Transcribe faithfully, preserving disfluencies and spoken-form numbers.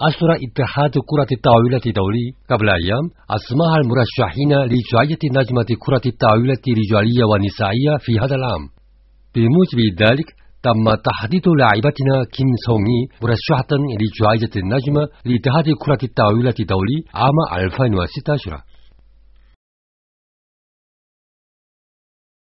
أصدر اتحاد كرة الطاولة الدولي قبل أيام أسماء المرشحين لجائزة نجمة كرة الطاولة الرجالية والنسائية في هذا العام. بموجب ذلك تم تحديد لاعبتنا كيم سونغي مرشحة لجائزة النجمة لاتحاد كرة الطاولة الدولي عام ألفين وستة عشر.